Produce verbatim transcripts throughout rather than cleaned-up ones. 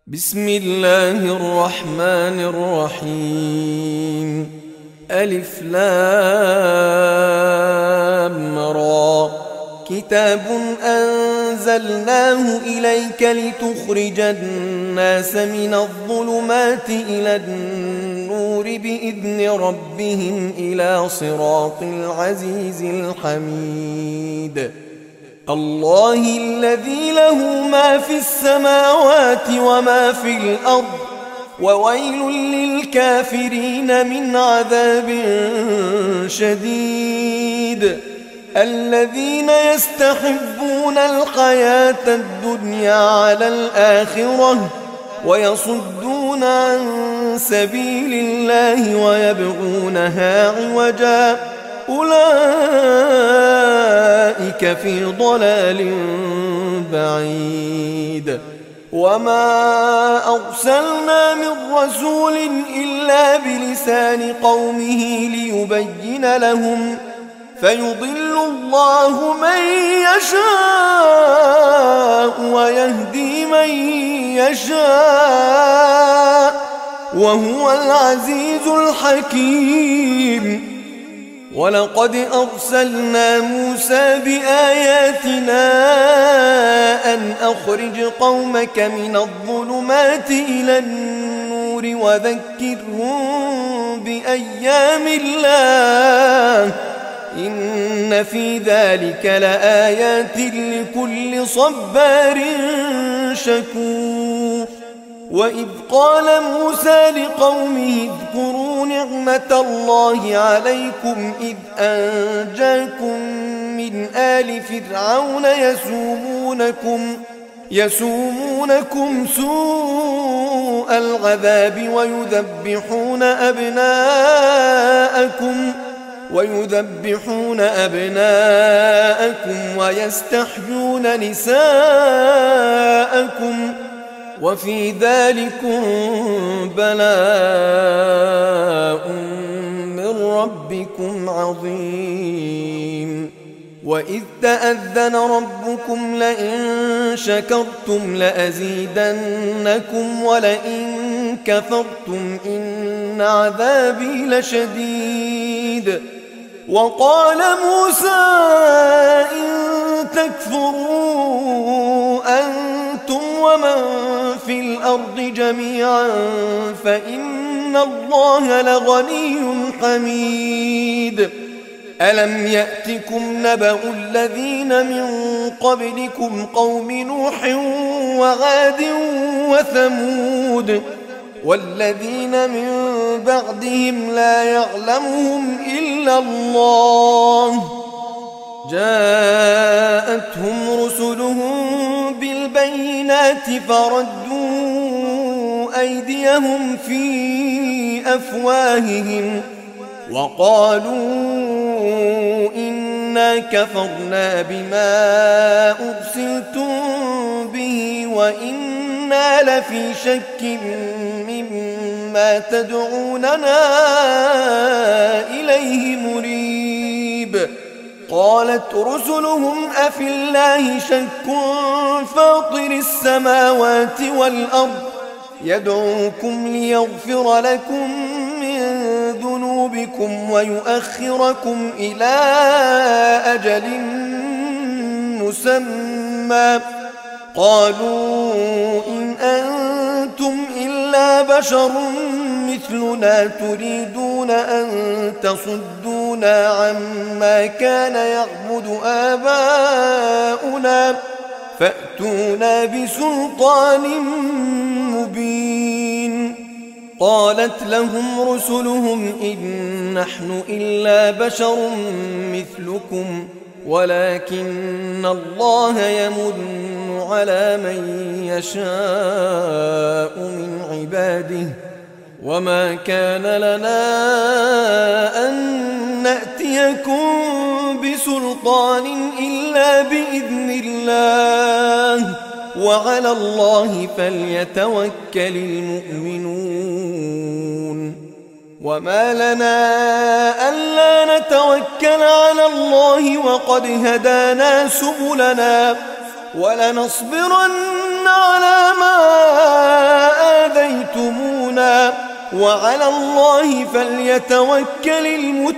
بسم الله الرحمن الرحيم. ألف لام را. كتاب أنزلناه إليك لتخرج الناس من الظلمات إلى النور بإذن ربهم إلى صراط العزيز الحميد. الله الذي له ما في السماوات وما في الأرض، وويل للكافرين من عذاب شديد. الذين يستحبون الحياة الدنيا على الآخرة ويصدون عن سبيل الله ويبغونها عوجا، أولئك في ضلال بعيد. وما أرسلنا من رسول إلا بلسان قومه ليبين لهم، فيضل الله من يشاء ويهدي من يشاء، وهو العزيز الحكيم. ولقد أرسلنا موسى بآياتنا أن أخرج قومك من الظلمات إلى النور وذكرهم بأيام الله، إن في ذلك لآيات لكل صبار شكور. وإذ قال موسى لقومه اذكروا نعمة الله عليكم إذ أنجاكم من آل فرعون يسومونكم, يسومونكم سوء العذاب ويذبحون أبناءكم ويذبحون أبناءكم ويستحيون نساءكم، وفي ذلكم بلاء من ربكم عظيم. وإذ تأذن ربكم لئن شكرتم لأزيدنكم ولئن كفرتم إن عذابي لشديد. وقال موسى إن تكفروا أنتم ومن في الأرض جميعا فإن الله لغني حميد. ألم يأتكم نبأ الذين من قبلكم قوم نوح وعاد وثمود والذين من بعدهم لا يعلمهم إلا الله، جاءتهم رسلهم بالبينات فردوا أيديهم في أفواههم وقالوا إنا كفرنا بما أرسلتم به وإنا لفي شك مما تدعوننا إليه مريب. قالت رسلهم أفي الله شك فاطر السماوات والأرض يدعوكم ليغفر لكم من ذنوبكم ويؤخركم إلى أجل مسمى، قالوا إن أنتم إلا بشر مثلنا تريدون أن تصدونا عما كان يعبد آباؤنا فأتونا بسلطان مبين. قالت لهم رسلهم إن نحن إلا بشر مثلكم ولكن الله يمن على من يشاء من عباده، وما كان لنا أن نأتيكم بسلطان إلا بإذن الله، وعلى الله فليتوكل المؤمنون. وما لنا ألا نتوكل على الله وقد هدانا سبلنا ولنصبرن على ما سبيلا وعلى الله فليتوكل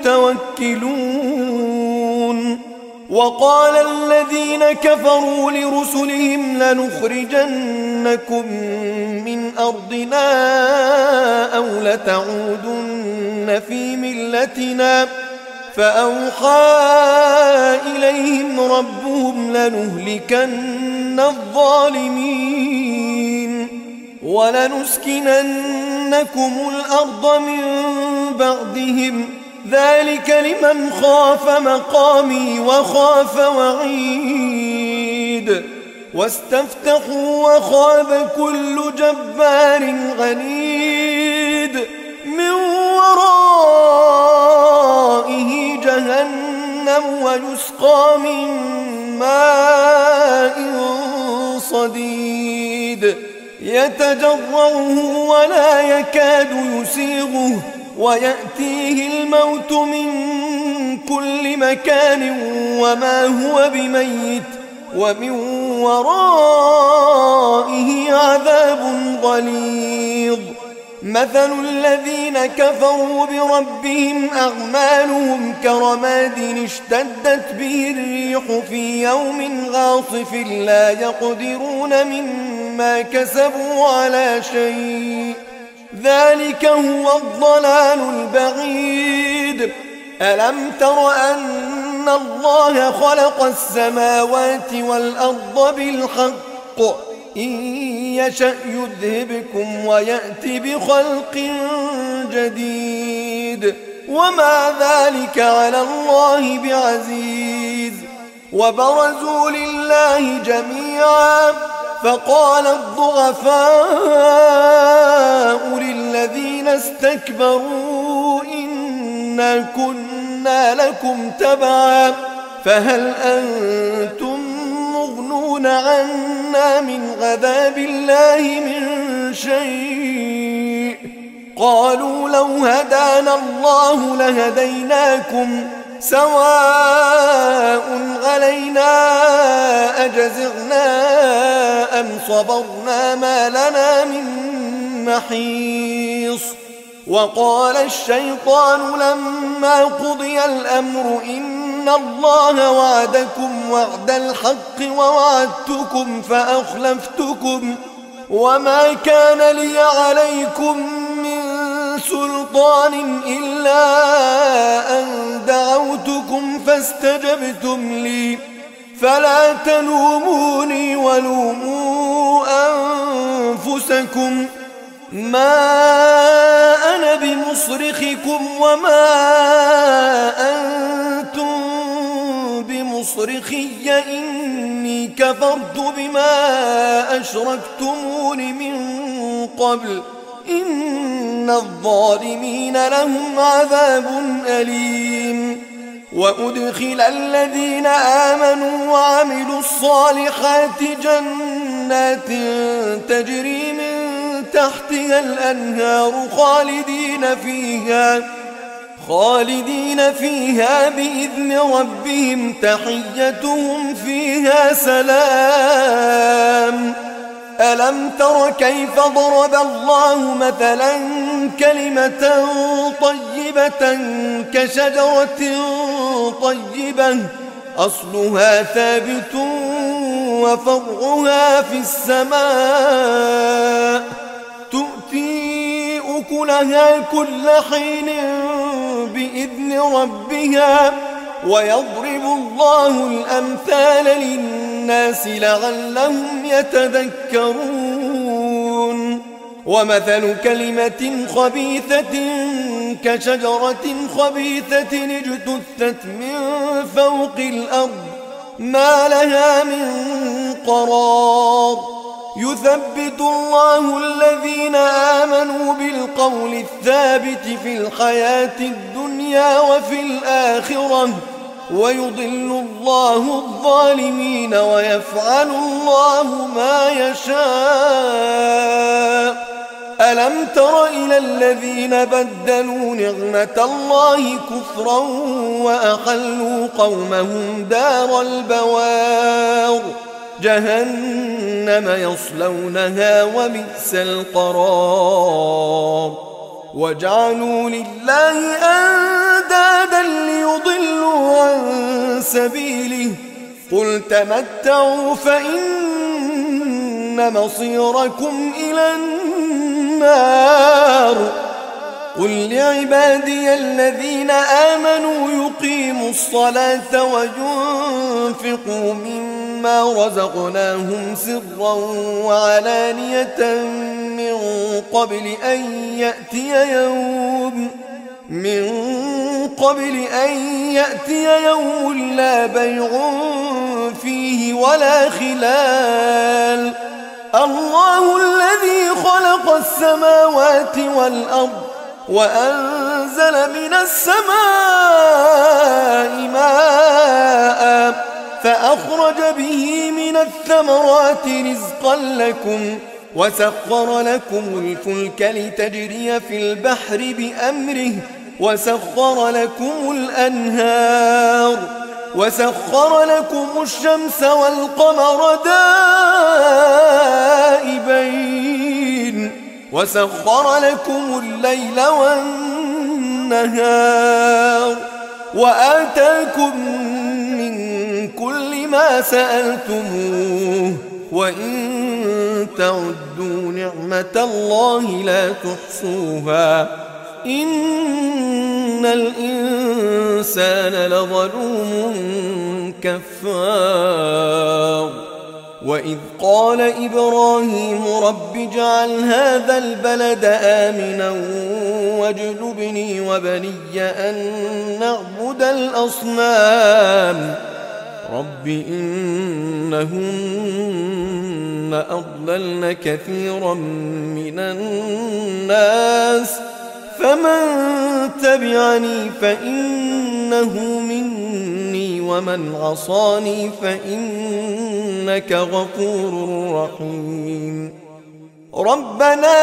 المتوكلون. وقال الذين كفروا لرسلهم لنخرجنكم من أرضنا أو لتعودن في ملتنا فأوحى إليهم ربهم لنهلكن الظالمين ولنسكننكم الأرض من بعدهم ذلك لمن خاف مقامي وخاف وعيد. واستفتحوا وخاب كل جبار عنيد من ورائه جهنم ويسقى من ماء صديد يتجرعه ولا يكاد يسيغه ويأتيه الموت من كل مكان وما هو بميت ومن ورائه عذاب غليظ. مثل الذين كفروا بربهم أعمالهم كرماد اشتدت به الريح في يوم عاصف لا يقدرون مما كسبوا على شيء ذلك هو الضلال البعيد. ألم تر أن الله خلق السماوات والأرض بالحق إن يشأ يذهبكم ويأتي بخلق جديد وما ذلك على الله بعزيز. وبرزوا لله جميعا فقال الضعفاء للذين استكبروا إنا كنا لكم تبعا فهل أنتم مغنون عنا من عذاب الله من شيء قالوا لو هدانا الله لهديناكم سواء علينا أجزعنا أم صبرنا ما لنا من محيص. وقال الشيطان لما قضي الأمر إن الله وعدكم وعد الحق ووعدتكم فأخلفتكم وما كان لي عليكم من سلطان إلا أن دعوتكم فاستجبتم لي فلا تلوموني ولوموا أنفسكم ما أنا بمصرخكم وما أنتم بمصرخي إني كفرت بما أشركتمون من قبل إن الظالمين لهم عذاب أليم. وأدخل الذين آمنوا وعملوا الصالحات جنات تجري من تحتها الأنهار خالدين فيها خالدين فيها بإذن ربهم تحيتهم فيها سلام. ألم تر كيف ضرب الله مثلا كلمة طيبة كشجرة طيبة أصلها ثابت وفرعها في السماء تؤتي أكلها كل حين بإذن ربها ويضرب الله الأمثال للناس لعلهم يتذكرون. ومثل كلمة خبيثة كشجرة خبيثة اجتثت من فوق الأرض ما لها من قرار يثبت الله الذين آمنوا بالقول الثابت في الحياة الدنيا وفي الآخرة ويضل الله الظالمين ويفعل الله ما يشاء. ألم تر إلى الذين بدلوا نعمة الله كفرا وأحلوا قومهم دار البوار جهنم يصلونها وبئس القرار وجعلوا لله أندادا ليضلوا عن سبيله قل تمتعوا فإن مصيركم إلى النار قل لعبادي الذين آمنوا يقيموا الصلاة وينفقوا مما رزقناهم سرا وعلانية من قبل أن يأتي يوم من قبل أن يأتي يوم لا بيع فيه ولا خلال الله الذي خلق السماوات والأرض وأنزل من السماء ماء فأخرج به من الثمرات رزقا لكم وسخر لكم الفلك لتجري في البحر بأمره وسخر لكم الأنهار وسخر لكم الشمس والقمر دائبين وسخر لكم الليل والنهار وآتاكم من كل ما سألتموه وإن تعدوا نعمة الله لا تحصوها إن الإنسان لظلوم كفار وإذ قال إبراهيم رب اجعل هذا البلد آمنا واجنبني وبني أن نعبد الأصنام رب إنهن أضللن كثيرا من الناس فمن تبعني فإنه مني ومن عصاني فإنك غفور رحيم ربنا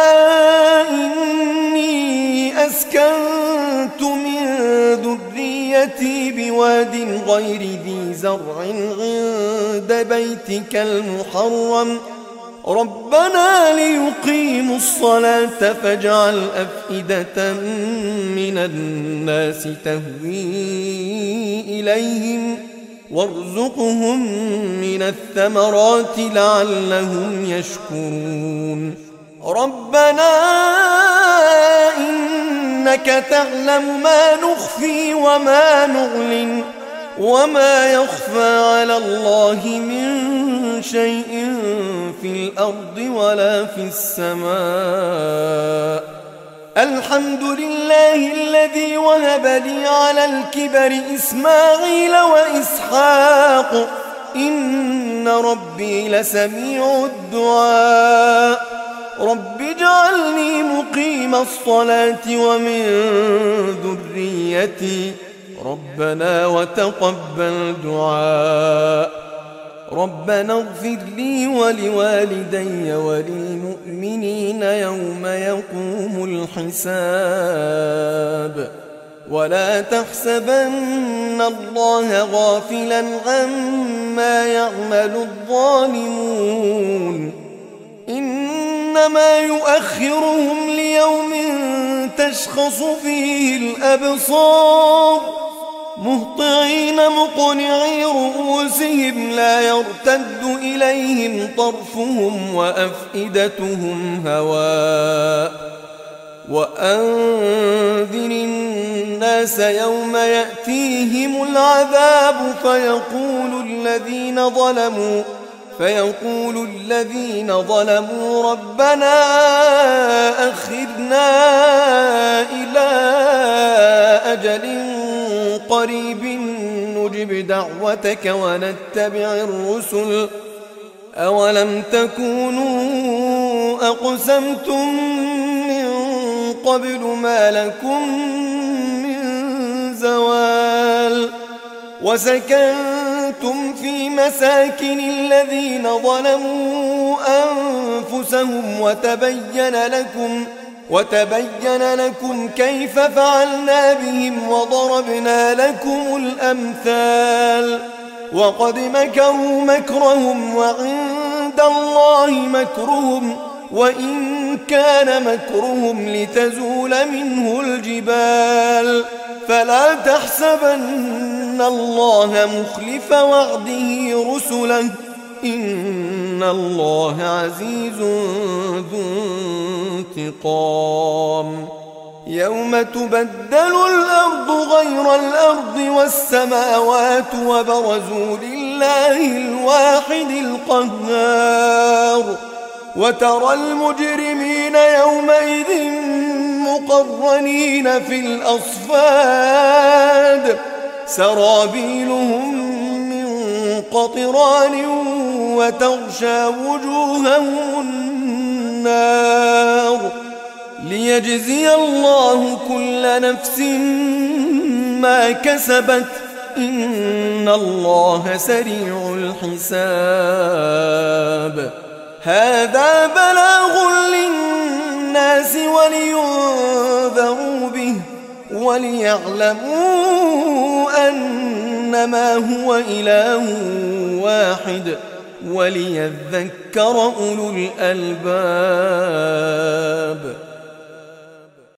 إني أسكنت من ذريتي بواد غير ذي زرع عند بيتك المحرم ربنا ليقيموا الصلاة فاجعل أفئدة من الناس تهوي إليهم وارزقهم من الثمرات لعلهم يشكرون ربنا إنك تعلم ما نخفي وما نعلن وما يخفى على الله من شيء في الأرض ولا في السماء الحمد لله الذي وهب لي على الكبر إسماعيل وإسحاق إن ربي لسميع الدعاء رب اجعلني مقيم الصلاة ومن ذريتي ربنا وتقبل دعاء ربنا اغفر لي ولوالدي وللمؤمنين يوم يقوم الحساب ولا تحسبن الله غافلا عما يعمل الظالمون إنما يؤخرهم ليوم تشخص فيه الأبصار مهطعين مقنعي رؤوسهم لا يرتد إليهم طرفهم وأفئدتهم هواء وأنذر الناس يوم يأتيهم العذاب فيقول الذين ظلموا فيقول الذين ظلموا ربنا أخرنا إلى أجل قريب نجب دعوتك ونتبع الرسل أولم تكونوا أقسمتم من قبل ما لكم من زوال وسكنتم في مساكن الذين ظلموا أنفسهم وتبين لكم وتبين لكم كيف فعلنا بهم وضربنا لكم الأمثال وقد مكروا مكرهم وعند الله مكرهم وإن كان مكرهم لتزول منه الجبال فلا تحسبن الله مخلف وعده رسله إن الله عزيز ذو انتقام يوم تبدل الأرض غير الأرض والسماوات وبرزوا لله الواحد القهار وترى المجرمين يومئذ مقرنين في الأصفاد سرابيلهم من قطران وتغشى وجوههم النار ليجزي الله كل نفس ما كسبت إن الله سريع الحساب هذا بلاغ للناس ولينذروا به وليعلموا أنما هو إله واحد وليذكر أولو الألباب.